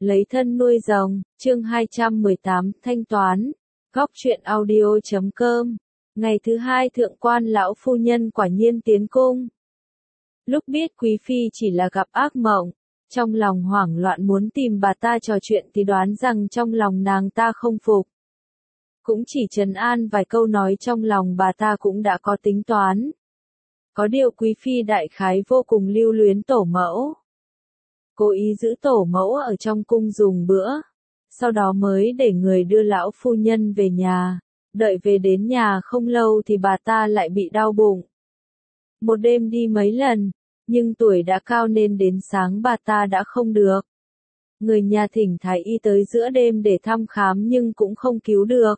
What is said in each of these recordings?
Lấy thân nuôi rồng, chương 218, thanh toán. Góc truyện audio.com. Ngày thứ hai thượng quan lão phu nhân quả nhiên tiến cung. Lúc biết quý phi chỉ là gặp ác mộng, trong lòng hoảng loạn muốn tìm bà ta trò chuyện thì đoán rằng trong lòng nàng ta không phục. Cũng chỉ trấn an vài câu nói trong lòng bà ta cũng đã có tính toán. Có điều quý phi đại khái vô cùng lưu luyến tổ mẫu. Cố ý giữ tổ mẫu ở trong cung dùng bữa. Sau đó mới để người đưa lão phu nhân về nhà. Đợi về đến nhà không lâu thì bà ta lại bị đau bụng. Một đêm đi mấy lần, nhưng tuổi đã cao nên đến sáng bà ta đã không được. Người nhà thỉnh thái y tới giữa đêm để thăm khám nhưng cũng không cứu được.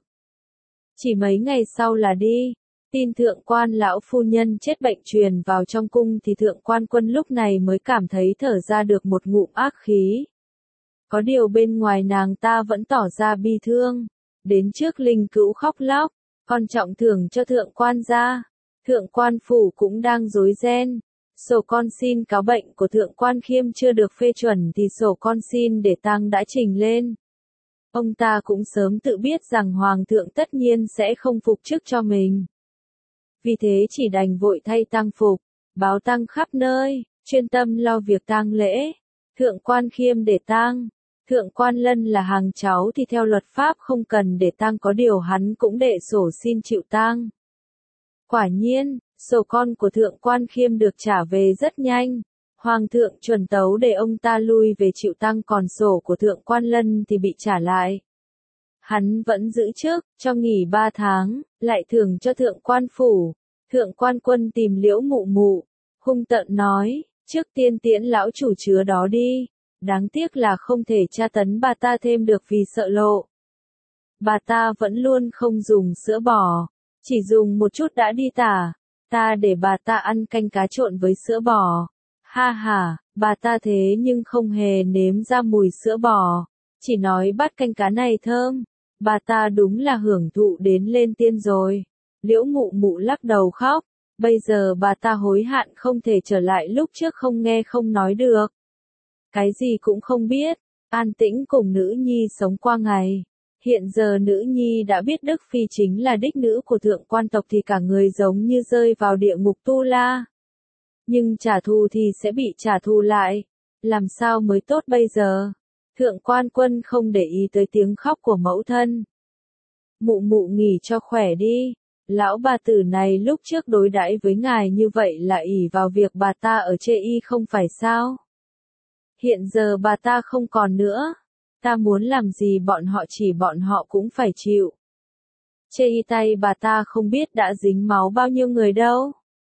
Chỉ mấy ngày sau là đi. Tin thượng quan lão phu nhân chết bệnh truyền vào trong cung thì thượng quan Quân lúc này mới cảm thấy thở ra được một ngụm ác khí. Có điều bên ngoài nàng ta vẫn tỏ ra bi thương. Đến trước linh cữu khóc lóc, còn trọng thưởng cho thượng quan gia. Thượng quan phủ cũng đang rối ren. Sổ con xin cáo bệnh của thượng quan Khiêm chưa được phê chuẩn thì sổ con xin để tang đã trình lên. Ông ta cũng sớm tự biết rằng hoàng thượng tất nhiên sẽ không phục chức cho mình. Vì thế chỉ đành vội thay tang phục, báo tang khắp nơi, chuyên tâm lo việc tang lễ. Thượng quan Khiêm để tang, thượng quan Lân là hàng cháu thì theo luật pháp không cần để tang, có điều hắn cũng đệ sổ xin chịu tang. Quả nhiên, sổ con của thượng quan Khiêm được trả về rất nhanh. Hoàng thượng chuẩn tấu để ông ta lui về chịu tang, còn sổ của thượng quan Lân thì bị trả lại. Hắn vẫn giữ chức, cho nghỉ 3 tháng, lại thưởng cho thượng quan phủ. Thượng quan Quân tìm Liễu Mụ Mụ, hung tợn nói, trước tiên tiễn lão chủ chứa đó đi. Đáng tiếc là không thể tra tấn bà ta thêm được vì sợ lộ. Bà ta vẫn luôn không dùng sữa bò, chỉ dùng một chút đã đi tả. Ta để bà ta ăn canh cá trộn với sữa bò. Ha ha, bà ta thế nhưng không hề nếm ra mùi sữa bò, chỉ nói bát canh cá này thơm. Bà ta đúng là hưởng thụ đến lên tiên rồi. Liễu Mụ Mụ lắc đầu khóc, bây giờ bà ta hối hận không thể trở lại lúc trước không nghe không nói được. Cái gì cũng không biết, an tĩnh cùng nữ nhi sống qua ngày. Hiện giờ nữ nhi đã biết Đức Phi chính là đích nữ của thượng quan tộc thì cả người giống như rơi vào địa ngục tu la. Nhưng trả thù thì sẽ bị trả thù lại. Làm sao mới tốt bây giờ? Thượng quan Quân không để ý tới tiếng khóc của mẫu thân. Mụ Mụ nghỉ cho khỏe đi. Lão bà tử này lúc trước đối đãi với ngài như vậy là ỷ vào việc bà ta ở chê y không phải sao? Hiện giờ bà ta không còn nữa. Ta muốn làm gì bọn họ cũng phải chịu. Chê y tay bà ta không biết đã dính máu bao nhiêu người đâu.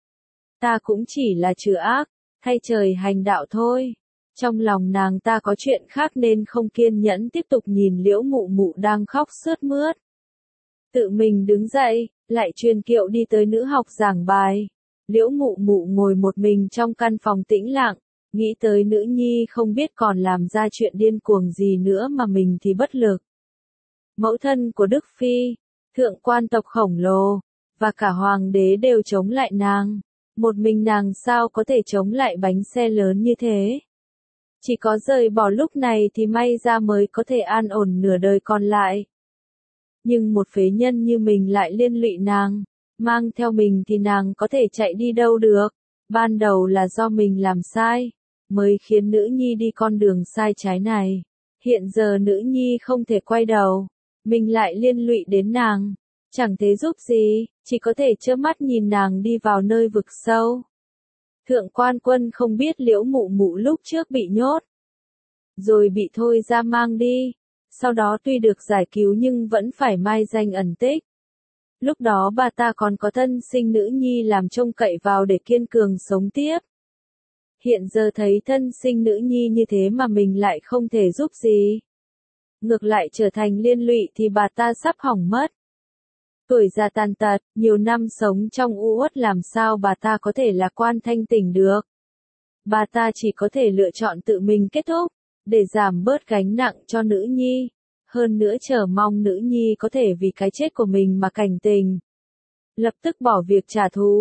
Ta cũng chỉ là trừ ác, thay trời hành đạo thôi. Trong lòng nàng ta có chuyện khác nên không kiên nhẫn tiếp tục nhìn Liễu Mụ Mụ đang khóc sướt mướt. Tự mình đứng dậy, lại truyền kiệu đi tới nữ học giảng bài. Liễu Mụ Mụ ngồi một mình trong căn phòng tĩnh lặng, nghĩ tới nữ nhi không biết còn làm ra chuyện điên cuồng gì nữa mà mình thì bất lực. Mẫu thân của Đức Phi, thượng quan tộc khổng lồ, và cả hoàng đế đều chống lại nàng. Một mình nàng sao có thể chống lại bánh xe lớn như thế? Chỉ có rời bỏ lúc này thì may ra mới có thể an ổn nửa đời còn lại. Nhưng một phế nhân như mình lại liên lụy nàng, mang theo mình thì nàng có thể chạy đi đâu được. Ban đầu là do mình làm sai, mới khiến nữ nhi đi con đường sai trái này. Hiện giờ nữ nhi không thể quay đầu, mình lại liên lụy đến nàng. Chẳng thể giúp gì, chỉ có thể trơ mắt nhìn nàng đi vào nơi vực sâu. Thượng quan Quân không biết Liễu Mụ Mụ lúc trước bị nhốt, rồi bị thôi ra mang đi. Sau đó tuy được giải cứu nhưng vẫn phải mai danh ẩn tích. Lúc đó bà ta còn có thân sinh nữ nhi làm trông cậy vào để kiên cường sống tiếp. Hiện giờ thấy thân sinh nữ nhi như thế mà mình lại không thể giúp gì. Ngược lại trở thành liên lụy thì bà ta sắp hỏng mất. Tuổi già tàn tật, nhiều năm sống trong u uất làm sao bà ta có thể lạc quan thanh tỉnh được. Bà ta chỉ có thể lựa chọn tự mình kết thúc, để giảm bớt gánh nặng cho nữ nhi. Hơn nữa chờ mong nữ nhi có thể vì cái chết của mình mà cảnh tình. Lập tức bỏ việc trả thù,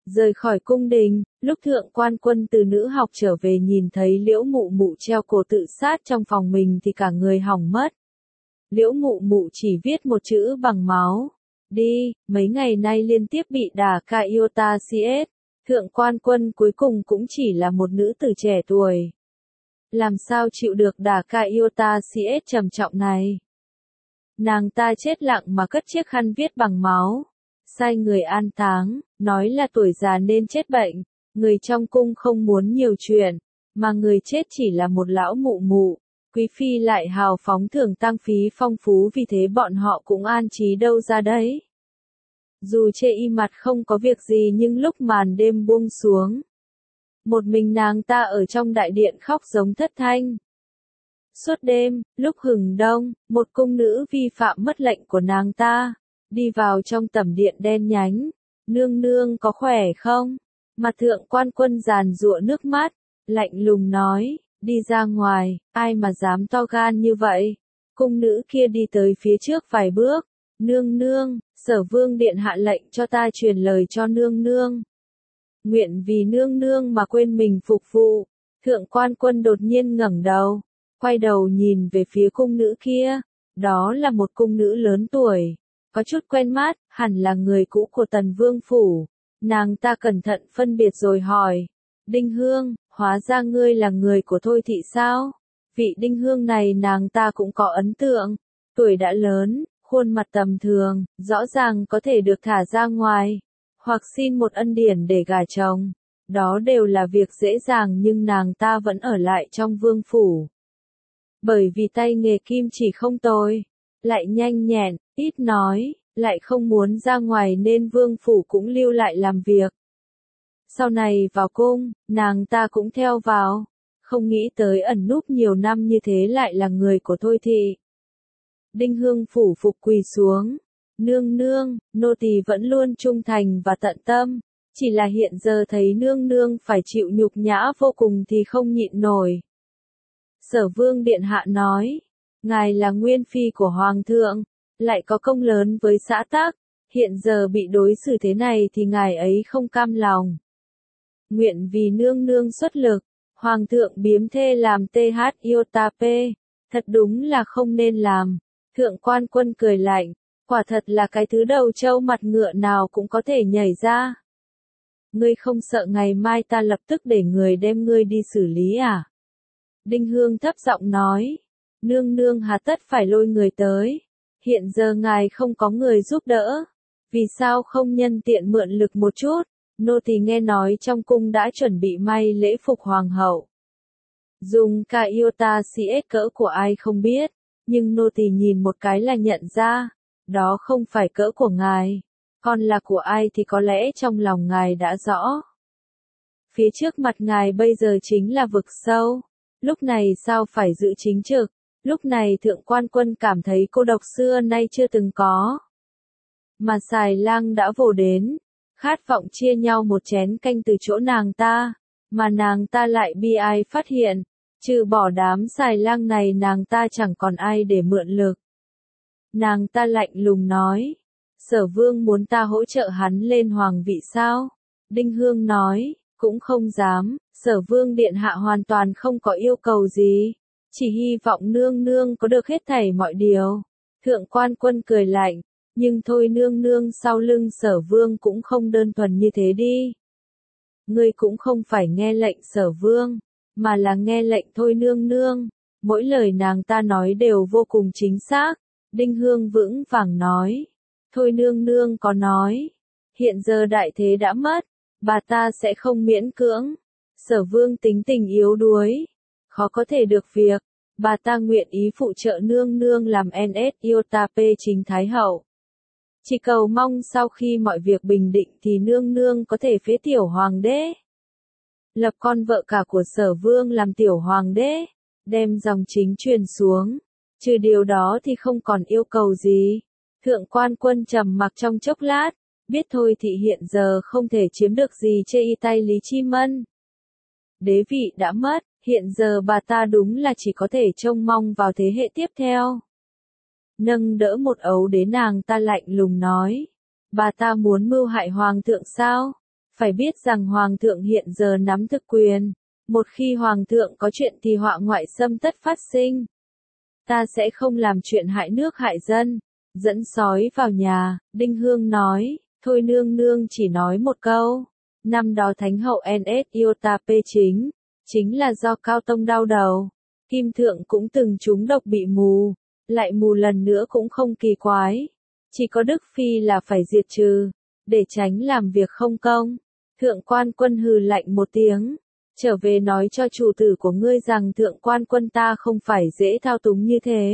Rời khỏi cung đình, lúc Thượng Quan Quân từ nữ học trở về nhìn thấy Liễu Mụ Mụ treo cổ tự sát trong phòng mình thì cả người hỏng mất. Liễu Mụ Mụ chỉ viết một chữ bằng máu. Đi, mấy ngày nay liên tiếp bị đả ca iota CS. Thượng Quan Quân cuối cùng cũng chỉ là một nữ tử trẻ tuổi. Làm sao chịu được đả ca iota CS trầm trọng này? Nàng ta chết lặng mà cất chiếc khăn viết bằng máu. Sai người an táng, nói là tuổi già nên chết bệnh. Người trong cung không muốn nhiều chuyện, mà người chết chỉ là một lão mụ mụ. Quý phi lại hào phóng thưởng tang phí phong phú, vì thế bọn họ cũng an trí đâu ra đấy. Dù chê y mặt không có việc gì nhưng lúc màn đêm buông xuống, một mình nàng ta ở trong đại điện khóc giống thất thanh. Suốt đêm, lúc hừng đông, một cung nữ vi phạm mất lệnh của nàng ta, đi vào trong tẩm điện đen nhánh. Nương nương có khỏe không? Mặt Thượng Quan Quân giàn giụa nước mắt, lạnh lùng nói, đi ra ngoài, ai mà dám to gan như vậy? Cung nữ kia đi tới phía trước vài bước. Nương nương, Sở Vương điện hạ lệnh cho ta truyền lời cho nương nương. Nguyện vì nương nương mà quên mình phục vụ. Thượng Quan Quân đột nhiên ngẩng đầu, quay đầu nhìn về phía cung nữ kia. Đó là một cung nữ lớn tuổi, có chút quen mắt, hẳn là người cũ của Tần Vương phủ. Nàng ta cẩn thận phân biệt rồi hỏi, Đinh Hương, hóa ra ngươi là người của Thôi thị sao? Vị Đinh Hương này nàng ta cũng có ấn tượng, tuổi đã lớn, khuôn mặt tầm thường, rõ ràng có thể được thả ra ngoài, hoặc xin một ân điển để gả chồng. Đó đều là việc dễ dàng nhưng nàng ta vẫn ở lại trong vương phủ. Bởi vì tay nghề kim chỉ không tồi, lại nhanh nhẹn, ít nói, lại không muốn ra ngoài nên vương phủ cũng lưu lại làm việc. Sau này vào cung, nàng ta cũng theo vào, không nghĩ tới ẩn núp nhiều năm như thế lại là người của Thôi thị. Đinh Hương phủ phục quỳ xuống, nương nương, nô tỳ vẫn luôn trung thành và tận tâm, chỉ là hiện giờ thấy nương nương phải chịu nhục nhã vô cùng thì không nhịn nổi. Sở Vương điện hạ nói, ngài là nguyên phi của hoàng thượng, lại có công lớn với xã tắc, hiện giờ bị đối xử thế này thì ngài ấy không cam lòng. Nguyện vì nương nương xuất lực, hoàng thượng biếm thê làm TH iota P, thật đúng là không nên làm. Thượng Quan Quân cười lạnh, quả thật là cái thứ đầu trâu mặt ngựa nào cũng có thể nhảy ra. Ngươi không sợ ngày mai ta lập tức để người đem ngươi đi xử lý à? Đinh Hương thấp giọng nói, nương nương hà tất phải lôi người tới, hiện giờ ngài không có người giúp đỡ, vì sao không nhân tiện mượn lực một chút? Nô tỳ nghe nói trong cung đã chuẩn bị may lễ phục hoàng hậu. Dùng ca iota CS cỡ của ai không biết, nhưng nô tỳ nhìn một cái là nhận ra, đó không phải cỡ của ngài, còn là của ai thì có lẽ trong lòng ngài đã rõ. Phía trước mặt ngài bây giờ chính là vực sâu, lúc này sao phải giữ chính trực, lúc này Thượng Quan Quân cảm thấy cô độc xưa nay chưa từng có. Mà Xài Lang đã vồ đến, khát vọng chia nhau một chén canh từ chỗ nàng ta, mà nàng ta lại bi ai phát hiện, trừ bỏ đám Xài Lang này nàng ta chẳng còn ai để mượn lực. Nàng ta lạnh lùng nói, Sở Vương muốn ta hỗ trợ hắn lên hoàng vị sao? Đinh Hương nói, cũng không dám, Sở Vương điện hạ hoàn toàn không có yêu cầu gì, chỉ hy vọng nương nương có được hết thảy mọi điều. Thượng Quan Quân cười lạnh, nhưng thôi nương nương sau lưng Sở Vương cũng không đơn thuần như thế đi. Ngươi cũng không phải nghe lệnh Sở Vương, mà là nghe lệnh thôi nương nương, mỗi lời nàng ta nói đều vô cùng chính xác. Đinh Hương vững vàng nói, thôi nương nương có nói, hiện giờ đại thế đã mất, bà ta sẽ không miễn cưỡng. Sở Vương tính tình yếu đuối, khó có thể được việc, bà ta nguyện ý phụ trợ nương nương làm NS iota P chính Thái Hậu. Chỉ cầu mong sau khi mọi việc bình định thì nương nương có thể phế tiểu hoàng đế, lập con vợ cả của Sở Vương làm tiểu hoàng đế, đem dòng chính truyền xuống. Trừ điều đó thì không còn yêu cầu gì. Thượng Quan Quân trầm mặc trong chốc lát, biết thôi thị hiện giờ không thể chiếm được gì chê y tay Lý Chi Mân. Đế vị đã mất, hiện giờ bà ta đúng là chỉ có thể trông mong vào thế hệ tiếp theo. Nâng đỡ một ấu đế nàng ta lạnh lùng nói, bà ta muốn mưu hại hoàng thượng sao? Phải biết rằng Hoàng thượng hiện giờ nắm thực quyền. Một khi Hoàng thượng có chuyện thì họa ngoại xâm tất phát sinh. Ta sẽ không làm chuyện hại nước hại dân. Dẫn sói vào nhà, Đinh Hương nói, thôi nương nương chỉ nói một câu. Năm đó Thánh hậu NS Iotap chính là do Cao Tông đau đầu. Kim Thượng cũng từng trúng độc bị mù, lại mù lần nữa cũng không kỳ quái. Chỉ có Đức Phi là phải diệt trừ, để tránh làm việc không công. Thượng quan quân hừ lạnh một tiếng, trở về nói cho chủ tử của ngươi rằng thượng quan quân ta không phải dễ thao túng như thế.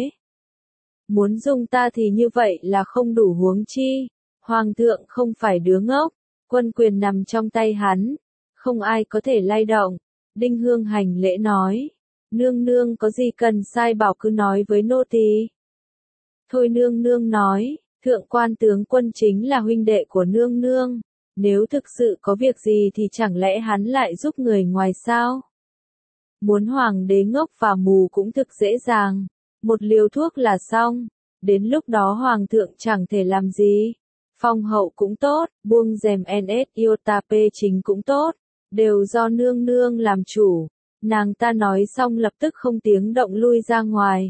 Muốn dùng ta thì như vậy là không đủ huống chi. Hoàng thượng không phải đứa ngốc, quân quyền nằm trong tay hắn, không ai có thể lay động. Đinh Hương hành lễ nói, nương nương có gì cần sai bảo cứ nói với nô tỳ. Thôi nương nương nói, thượng quan tướng quân chính là huynh đệ của nương nương, nếu thực sự có việc gì thì chẳng lẽ hắn lại giúp người ngoài sao? Muốn hoàng đế ngốc và mù cũng thực dễ dàng, một liều thuốc là xong, đến lúc đó hoàng thượng chẳng thể làm gì. Phong hậu cũng tốt, buông rèm NS Iotap cũng tốt, đều do nương nương làm chủ. Nàng ta nói xong lập tức không tiếng động lui ra ngoài.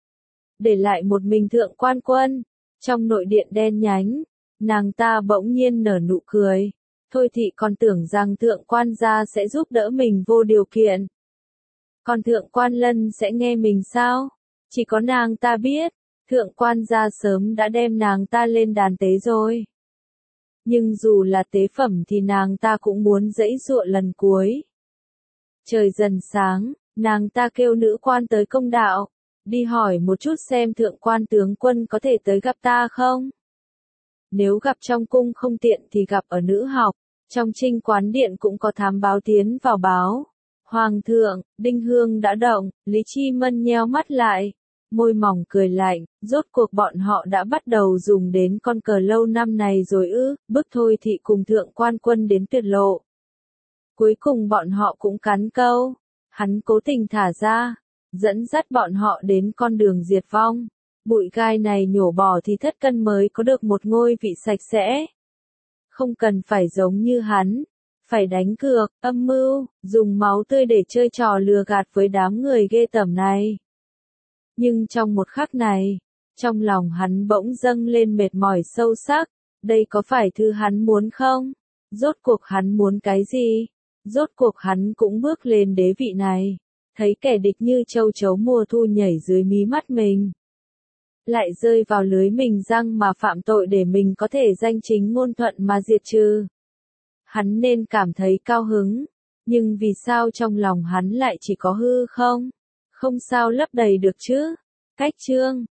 Để lại một mình thượng quan quân, trong nội điện đen nhánh, nàng ta bỗng nhiên nở nụ cười. Thôi thị còn tưởng rằng thượng quan gia sẽ giúp đỡ mình vô điều kiện. Còn thượng quan Lân sẽ nghe mình sao? Chỉ có nàng ta biết, thượng quan gia sớm đã đem nàng ta lên đàn tế rồi. Nhưng dù là tế phẩm thì nàng ta cũng muốn giãy giụa lần cuối. Trời dần sáng, nàng ta kêu nữ quan tới công đạo, đi hỏi một chút xem thượng quan tướng quân có thể tới gặp ta không? Nếu gặp trong cung không tiện thì gặp ở nữ học, trong Trinh Quán Điện cũng có thám báo tiến vào báo. Hoàng thượng, Đinh Hương đã động, Lý Chi Mân nheo mắt lại, môi mỏng cười lạnh, rốt cuộc bọn họ đã bắt đầu dùng đến con cờ lâu năm này rồi ư, bức Thôi thị cùng thượng quan quân đến tuyệt lộ. Cuối cùng bọn họ cũng cắn câu, hắn cố tình thả ra, dẫn dắt bọn họ đến con đường diệt vong. Bụi gai này nhổ bỏ thì thất cân mới có được một ngôi vị sạch sẽ. Không cần phải giống như hắn, phải đánh cược, âm mưu, dùng máu tươi để chơi trò lừa gạt với đám người ghê tởm này. Nhưng trong một khắc này, trong lòng hắn bỗng dâng lên mệt mỏi sâu sắc, đây có phải thứ hắn muốn không? Rốt cuộc hắn muốn cái gì? Rốt cuộc hắn cũng bước lên đế vị này, thấy kẻ địch như châu chấu mùa thu nhảy dưới mí mắt mình. Lại rơi vào lưới mình răng mà phạm tội để mình có thể danh chính ngôn thuận mà diệt trừ. Hắn nên cảm thấy cao hứng, nhưng vì sao trong lòng hắn lại chỉ có hư không? Không sao lấp đầy được chứ? Cách chương